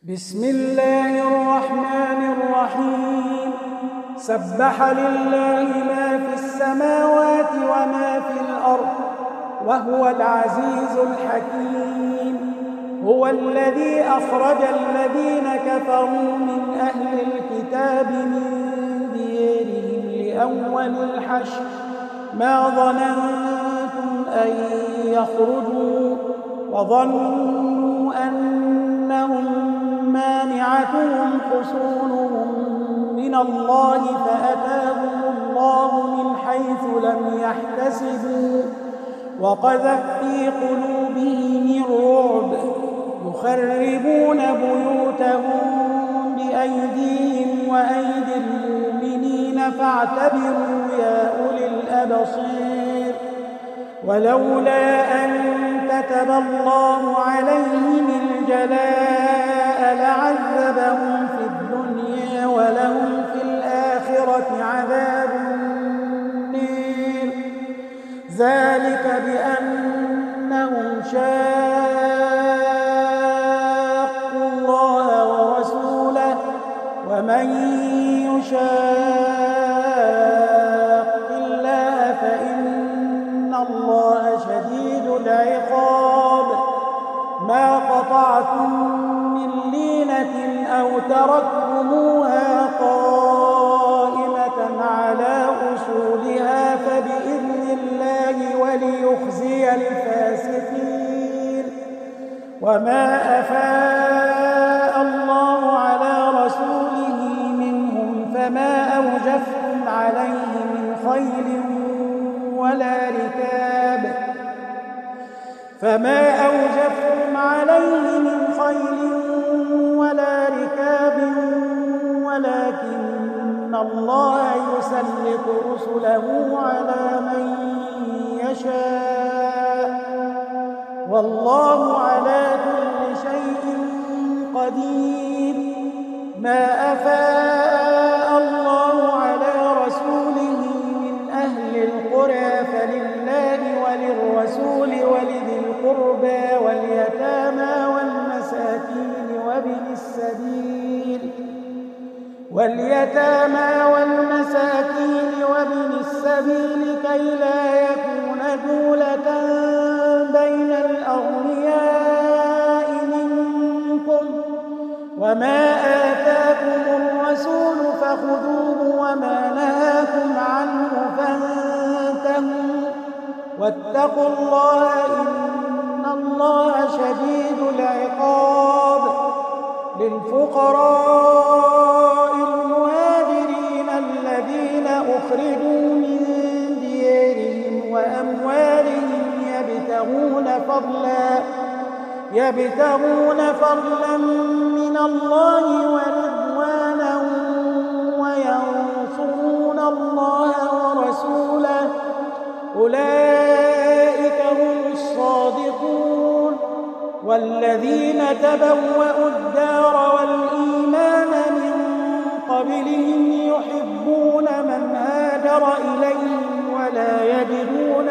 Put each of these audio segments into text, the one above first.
بسم الله الرحمن الرحيم. سبح لله ما في السماوات وما في الأرض وهو العزيز الحكيم. هو الذي أخرج الذين كفروا من أهل الكتاب من ديارهم لأول الحشر ما ظننتم أن يخرجوا وظنوا أنهم مانعتهم حصونهم من الله فأتاهم الله من حيث لم يحتسبوا وقذف في قلوبهم الرعب يخربون بيوتهم بأيديهم وأيدي المؤمنين فاعتبروا يا أولي الأبصير. ولولا أن كتب الله عليهم الجلاء لعذبهم في الدنيا ولهم في الآخرة عذاب النار. ذلك بأنهم شاقوا الله ورسوله ومن يشاق الله فإن الله شديد العقاب. ما قطعتم من لينة أو تركتموها قائمة على أصولها فبإذن الله وليخزي الفاسقين. وما أفاء الله على رسوله منهم فما أوجفتم عليه من خيل ولا ركاب ولكن الله يسلط رسله على من يشاء والله على كل شيء قدير. ما أفاء الله على رسوله من أهل القرى فلله وللرسول ولذي القربى واليتامى والمساكين وابن السبيل كي لا يكون دولة بين الأغنياء منكم. وما آتاكم الرسول فخذوه وما نهاكم عنه فانتهوا واتقوا الله إن الله شديد العقاب. للفقراء المهاجرين الذين أخرجوا من ديارهم وأموالهم يبتغون فضلا من الله ورضوانا وينصرون الله ورسوله أولئك هم الصادقون. والذين تبوأوا الدار والإيمان من قبلهم يحبون من هاجر إليهم ولا يجدون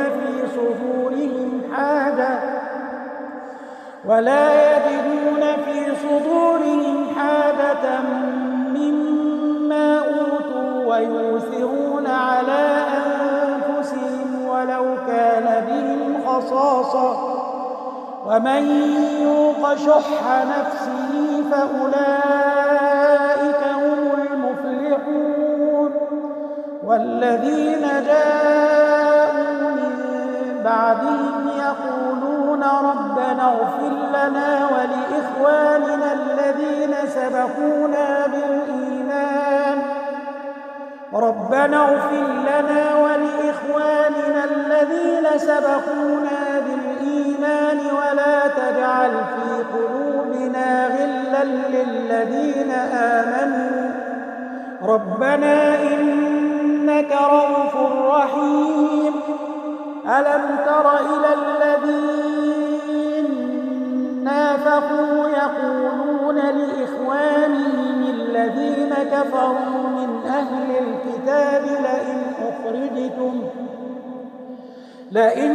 في صدورهم حاجة مما أوتوا ويؤثرون على أنفسهم ولو كان بهم خصاصة ومن يوق شح نفسه فأولئك هم المفلحون. والذين جاءوا من بعدهم يقولون ربنا اغفر لنا ولإخواننا الذين سبقونا بالإيمان ولا تجعل في قلوبنا غلا للذين آمنوا ربنا إنك رؤوف رحيم. ألم تر إلى الذين نافقوا يقولون لإخوانهم الذين كفروا من أهل الكتاب لئن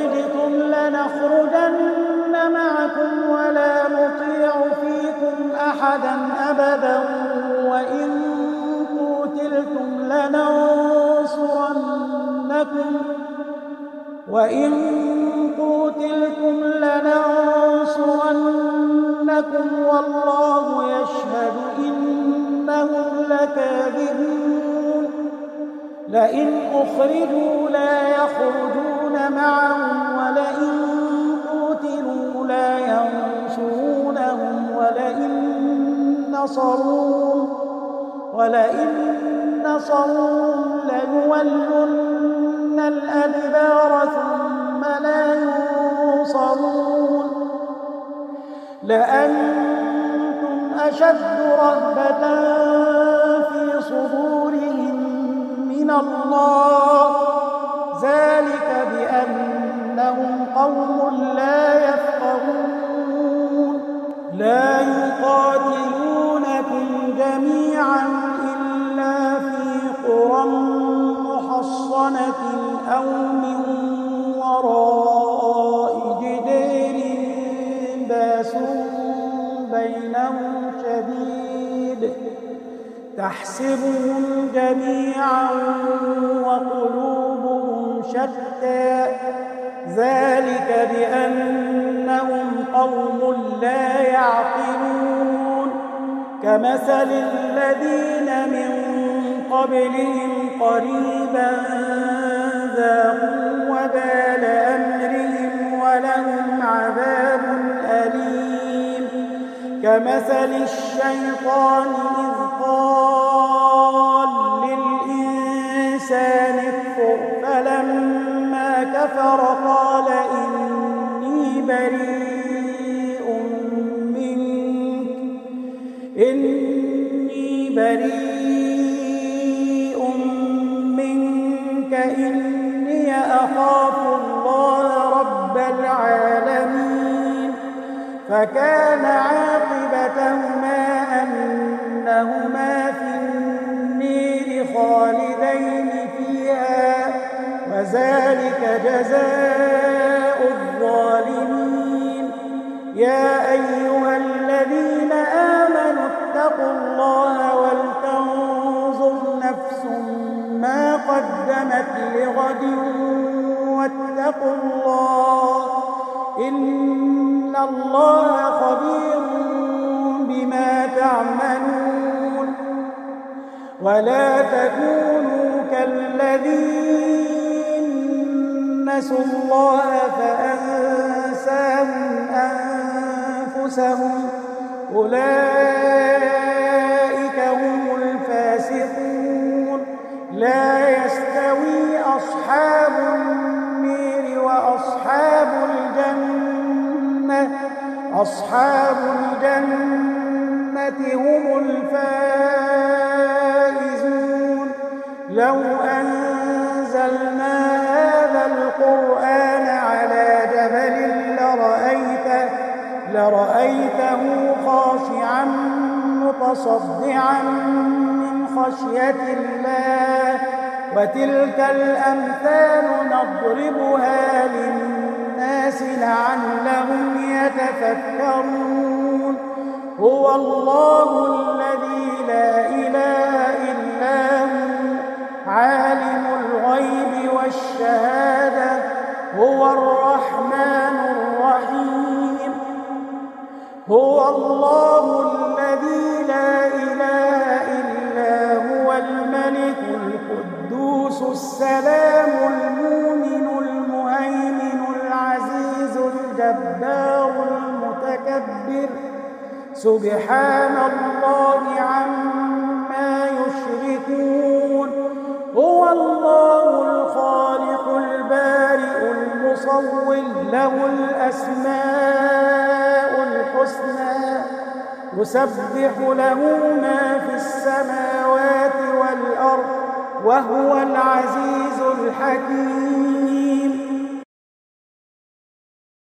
أخرجتم لنخرجن معكم ولا نطيع فيكم أحدا أبدا وإن قوتلتم لننصرنكم والله يشهد إنهم لكاذبون لئن أخرجوا لا يخرجون معهم ولئن قوتلوا لا ينصرونهم ولئن نصروهم ليولن الأدبار ثم لا ينصرون لأنتم أشد رهبة في صدورهم من الله ذلك بأنهم قوم لا يفقهون لا يقاتلونكم جميعا إلا في قرى محصنة أو من وراء جدار باس بينهم شديد تحسبهم جميعا وقلوبهم شتى ذلك بأنهم قوم لا يعقلون كمثل الذين من قبلهم قريبا ذاقوا وبال أمرهم ولهم عذاب أليم كمثل الشيطان إذ قال للإنسان اكفر فلما كفر قال إني بريء منك إني أخاف الله رب العالمين فكان عاقبتهما أنهما في النير خالدين فيها وذلك جزاء الظالمين يا أيها الذين آمنوا اتقوا الله ولتنظر نفس ما قدمت لغد واتقوا الله إن الله خبير بما تعملون ولا تكونوا كالذين نسوا الله فأنساهم أنفسهم أولئك هم الفاسقون لا يستوي أصحاب النار وأصحاب الجنة هم الفائزون لو أنزلنا هذا القرآن على جبل لرأيته خاشعا متصدعا من خشية الله وتلك الأمثال نضربها للناس لعلهم يتفكرون هو الله الذي لا إله إلا هو عالم الغيب والشهادة هو الرحمن الرحيم هو الله الذي لا إله إلا هو الملك القدوس السلام المؤمن المهيمن العزيز الجبار المتكبر سبحان الله عما يشركون هو الله الخالق البارئ المصور له الأسماء الحسنى يسبح له ما في السماوات والأرض وهو العزيز الحكيم